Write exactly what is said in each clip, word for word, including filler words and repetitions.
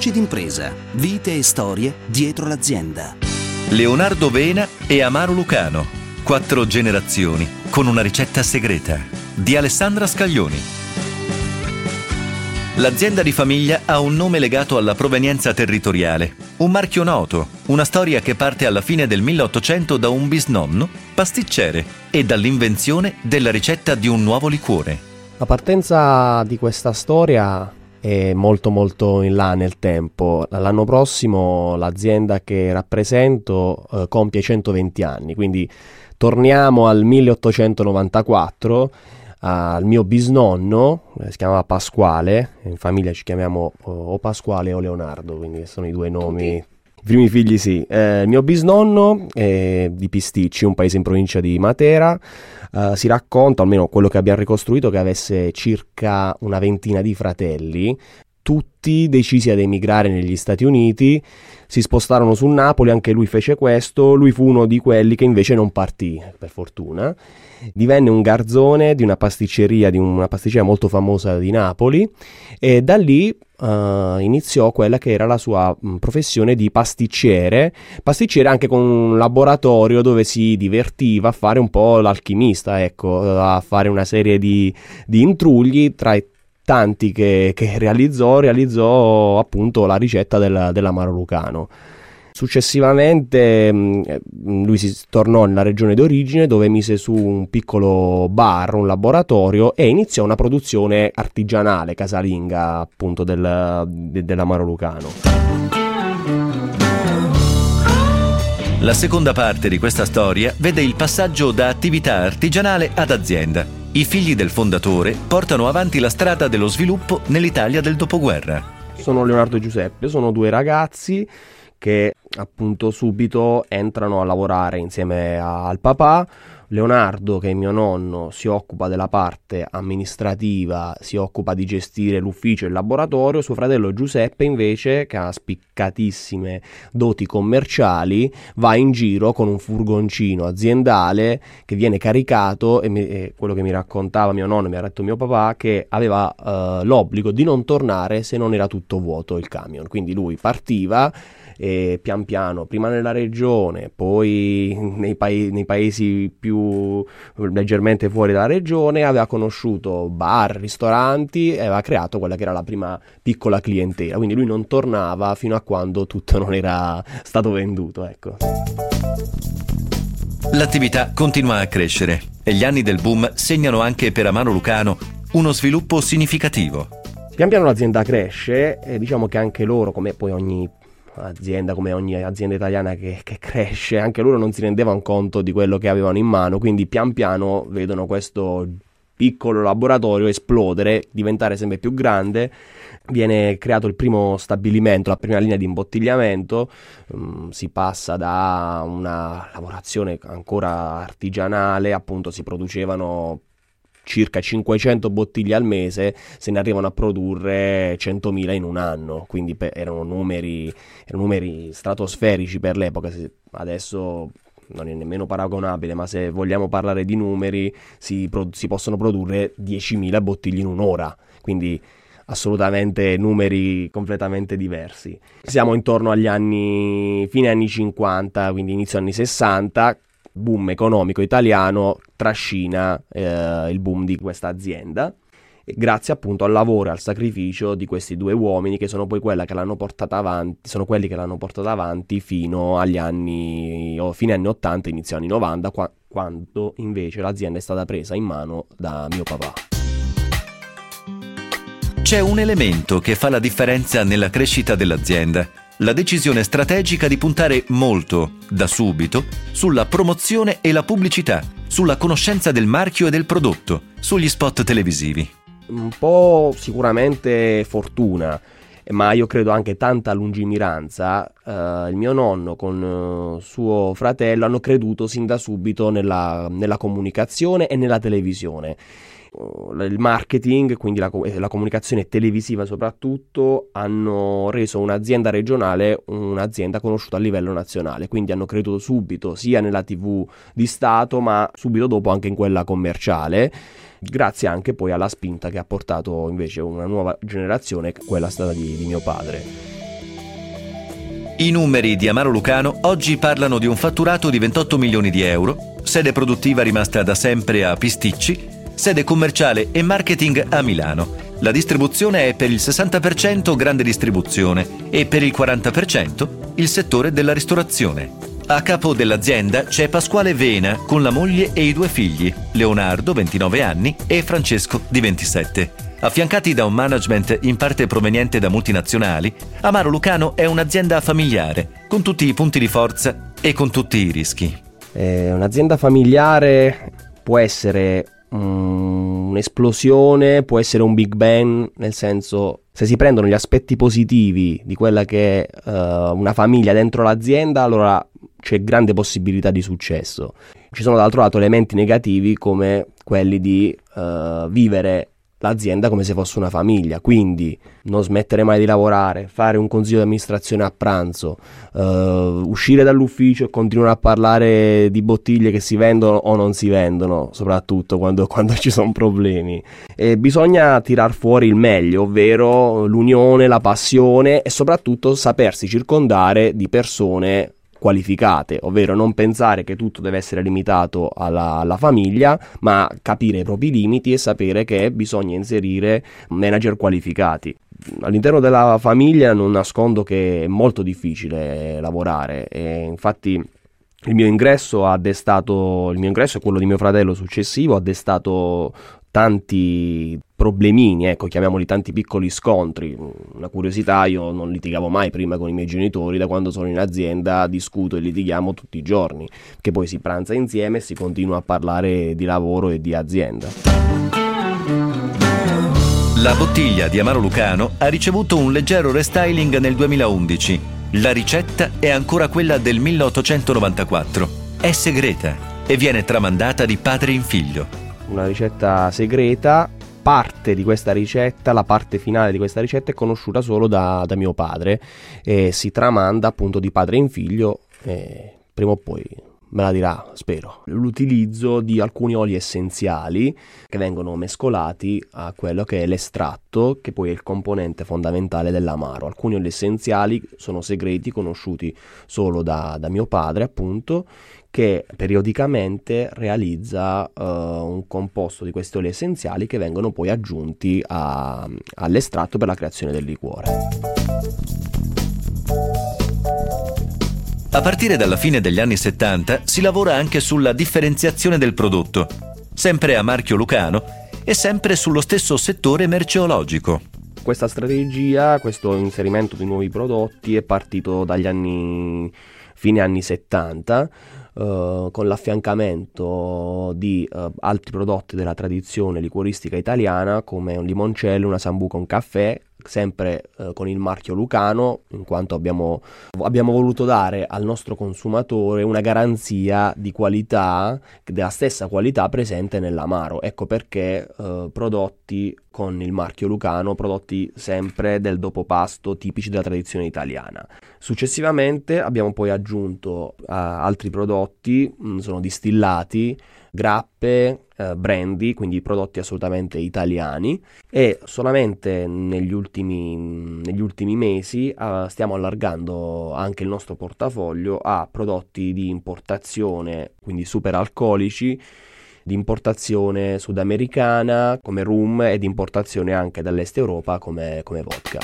Voci d'impresa, vite e storie dietro l'azienda. Leonardo Vena e Amaro Lucano, quattro generazioni con una ricetta segreta, di Alessandra Scaglioni. L'azienda di famiglia ha un nome legato alla provenienza territoriale, un marchio noto, una storia che parte alla fine del milleottocento da un bisnonno pasticcere e dall'invenzione della ricetta di un nuovo liquore. La partenza di questa storia è molto molto in là nel tempo. L'anno prossimo l'azienda che rappresento eh, compie centoventi anni, quindi torniamo al milleottocentonovantaquattro, al mio bisnonno, eh, si chiamava Pasquale, in famiglia ci chiamiamo o, o Pasquale o Leonardo, quindi sono i due nomi. I primi figli sì. Eh, il mio bisnonno è di Pisticci, un paese in provincia di Matera. Uh, si racconta, almeno quello che abbiamo ricostruito, che avesse circa una ventina di fratelli, tutti decisi ad emigrare negli Stati Uniti. Si spostarono su Napoli, anche lui fece questo. Lui fu uno di quelli che invece non partì, per fortuna. Divenne un garzone di una pasticceria, di una pasticceria molto famosa di Napoli, e da lì uh, iniziò quella che era la sua mh, professione di pasticcere, pasticcere anche con un laboratorio dove si divertiva a fare un po' l'alchimista, ecco, a fare una serie di, di intrugli. Tra i tanti che, che realizzò, realizzò appunto la ricetta del, dell'amaro lucano. Successivamente mh, lui si tornò nella regione d'origine, dove mise su un piccolo bar, un laboratorio, e iniziò una produzione artigianale, casalinga, appunto del, de, dell'amaro lucano. La seconda parte di questa storia vede il passaggio da attività artigianale ad azienda. I figli del fondatore portano avanti la strada dello sviluppo nell'Italia del dopoguerra. Sono Leonardo e Giuseppe, sono due ragazzi che appunto subito entrano a lavorare insieme al papà. Leonardo, che è mio nonno, si occupa della parte amministrativa, si occupa di gestire l'ufficio e il laboratorio. Suo fratello Giuseppe invece, che ha spiccatissime doti commerciali, va in giro con un furgoncino aziendale che viene caricato, e, mi, e quello che mi raccontava mio nonno, mi ha detto mio papà, che aveva uh, l'obbligo di non tornare se non era tutto vuoto il camion. Quindi lui partiva e pian piano, prima nella regione, poi nei, pa- nei paesi più leggermente fuori dalla regione, aveva conosciuto bar, ristoranti e aveva creato quella che era la prima piccola clientela. Quindi lui non tornava fino a quando tutto non era stato venduto, ecco. L'attività continua a crescere e gli anni del boom segnano anche per Amaro Lucano uno sviluppo significativo. Pian piano l'azienda cresce e diciamo che anche loro, come poi ogni azienda, come ogni azienda italiana che, che cresce, anche loro non si rendevano conto di quello che avevano in mano, quindi pian piano vedono questo piccolo laboratorio esplodere, diventare sempre più grande. Viene creato il primo stabilimento, la prima linea di imbottigliamento, um, si passa da una lavorazione ancora artigianale, appunto si producevano circa cinquecento bottiglie al mese, se ne arrivano a produrre centomila in un anno, quindi pe- erano numeri erano numeri stratosferici per l'epoca. Adesso non è nemmeno paragonabile, ma se vogliamo parlare di numeri si, pro- si possono produrre diecimila bottiglie in un'ora, quindi assolutamente numeri completamente diversi. Siamo intorno agli anni, fine anni cinquanta, quindi inizio anni sessanta, boom economico italiano trascina eh, il boom di questa azienda, grazie appunto al lavoro e al sacrificio di questi due uomini, che sono poi quella che l'hanno portata avanti, sono quelli che l'hanno portata avanti fino agli anni o fine anni ottanta, inizio anni novanta, qua, quando invece l'azienda è stata presa in mano da mio papà. C'è un elemento che fa la differenza nella crescita dell'azienda: la decisione strategica di puntare molto, da subito, sulla promozione e la pubblicità, sulla conoscenza del marchio e del prodotto, sugli spot televisivi. Un po' sicuramente fortuna, ma io credo anche tanta lungimiranza. Uh, il mio nonno con uh, suo fratello hanno creduto sin da subito nella, nella comunicazione e nella televisione. Il marketing, quindi la, la comunicazione televisiva soprattutto, hanno reso un'azienda regionale un'azienda conosciuta a livello nazionale, quindi hanno creduto subito sia nella tivù di Stato, ma subito dopo anche in quella commerciale, grazie anche poi alla spinta che ha portato invece una nuova generazione, quella stata di, di mio padre. I numeri di Amaro Lucano oggi parlano di un fatturato di ventotto milioni di euro, sede produttiva rimasta da sempre a Pisticci, sede commerciale e marketing a Milano. La distribuzione è per il sessanta per cento grande distribuzione e per il quaranta per cento il settore della ristorazione. A capo dell'azienda c'è Pasquale Vena con la moglie e i due figli, Leonardo, ventinove anni, e Francesco, di ventisette. Affiancati da un management in parte proveniente da multinazionali, Amaro Lucano è un'azienda familiare, con tutti i punti di forza e con tutti i rischi. Eh, un'azienda familiare può essere um, un'esplosione, può essere un Big Bang, nel senso, se si prendono gli aspetti positivi di quella che è uh, una famiglia dentro l'azienda, allora c'è grande possibilità di successo. Ci sono d'altro lato elementi negativi come quelli di uh, vivere l'azienda come se fosse una famiglia, quindi non smettere mai di lavorare, fare un consiglio di amministrazione a pranzo, uh, uscire dall'ufficio e continuare a parlare di bottiglie che si vendono o non si vendono, soprattutto quando, quando ci sono problemi. E bisogna tirar fuori il meglio, ovvero l'unione, la passione e soprattutto sapersi circondare di persone qualificate, ovvero non pensare che tutto deve essere limitato alla, alla famiglia, ma capire i propri limiti e sapere che bisogna inserire manager qualificati. All'interno della famiglia non nascondo che è molto difficile lavorare e infatti il mio ingresso ha destato, il mio ingresso e quello di mio fratello successivo ha destato tanti problemini, ecco, chiamiamoli tanti piccoli scontri. Una curiosità, io non litigavo mai prima con i miei genitori, da quando sono in azienda discuto e litighiamo tutti i giorni, che poi si pranza insieme e si continua a parlare di lavoro e di azienda. La bottiglia di Amaro Lucano ha ricevuto un leggero restyling nel duemilaundici. La ricetta è ancora quella del milleottocentonovantaquattro. È segreta e viene tramandata di padre in figlio. Una ricetta segreta, parte di questa ricetta, la parte finale di questa ricetta è conosciuta solo da, da mio padre e si tramanda appunto di padre in figlio e prima o poi me la dirà, spero. L'utilizzo di alcuni oli essenziali che vengono mescolati a quello che è l'estratto, che poi è il componente fondamentale dell'amaro. Alcuni oli essenziali sono segreti, conosciuti solo da, da mio padre appunto, che periodicamente realizza uh, un composto di questi oli essenziali che vengono poi aggiunti a, all'estratto per la creazione del liquore. A partire dalla fine degli anni settanta si lavora anche sulla differenziazione del prodotto, sempre a marchio Lucano e sempre sullo stesso settore merceologico. Questa strategia, questo inserimento di nuovi prodotti è partito dagli anni fine anni settanta, Uh, con l'affiancamento di uh, altri prodotti della tradizione liquoristica italiana come un limoncello, una sambuca, un caffè, sempre uh, con il marchio Lucano, in quanto abbiamo, abbiamo voluto dare al nostro consumatore una garanzia di qualità, della stessa qualità presente nell'amaro. Ecco perché uh, prodotti con il marchio Lucano, prodotti sempre del dopopasto tipici della tradizione italiana. Successivamente abbiamo poi aggiunto uh, altri prodotti, mh, sono distillati, grappe, uh, brandy, quindi prodotti assolutamente italiani e solamente negli ultimi, negli ultimi mesi uh, stiamo allargando anche il nostro portafoglio a prodotti di importazione, quindi superalcolici, di importazione sudamericana come rum e di importazione anche dall'est Europa come, come vodka.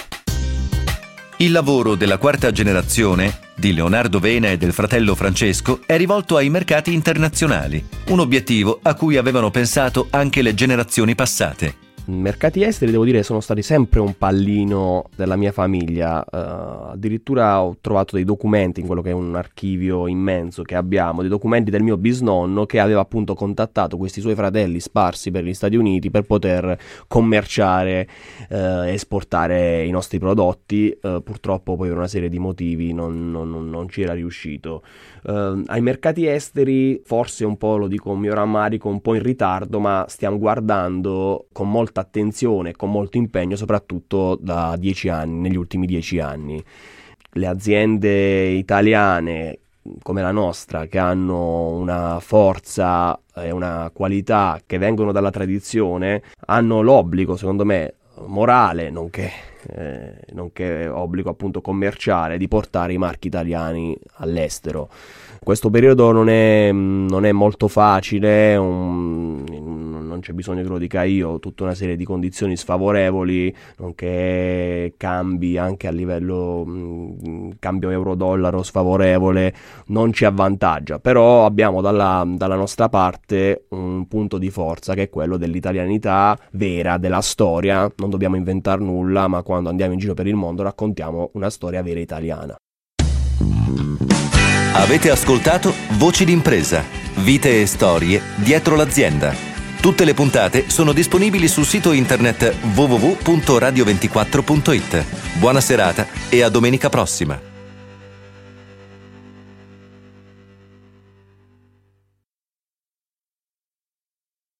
Il lavoro della quarta generazione, di Leonardo Vena e del fratello Francesco, è rivolto ai mercati internazionali, un obiettivo a cui avevano pensato anche le generazioni passate. Mercati esteri, devo dire, sono stati sempre un pallino della mia famiglia, uh, addirittura ho trovato dei documenti in quello che è un archivio immenso che abbiamo, dei documenti del mio bisnonno che aveva appunto contattato questi suoi fratelli sparsi per gli Stati Uniti per poter commerciare e uh, esportare i nostri prodotti. Uh, purtroppo poi per una serie di motivi non, non, non ci era riuscito. Uh, ai mercati esteri forse un po', lo dico con mio rammarico, un po' in ritardo, ma stiamo guardando con molta attenzione e con molto impegno, soprattutto da dieci anni, negli ultimi dieci anni. Le aziende italiane come la nostra, che hanno una forza e una qualità che vengono dalla tradizione, hanno l'obbligo, secondo me, morale, nonché, eh, nonché obbligo appunto commerciale di portare i marchi italiani all'estero. Questo periodo non è, non è molto facile, un, non c'è bisogno che lo dica io, tutta una serie di condizioni sfavorevoli, nonché cambi anche a livello mh, cambio euro-dollaro sfavorevole, non ci avvantaggia, però abbiamo dalla, dalla nostra parte un punto di forza che è quello dell'italianità vera, della storia. Non dobbiamo inventare nulla, ma quando andiamo in giro per il mondo raccontiamo una storia vera italiana. Avete ascoltato Voci d'impresa, vite e storie dietro l'azienda. Tutte le puntate sono disponibili sul sito internet w w w punto radio ventiquattro punto it. Buona serata e a domenica prossima.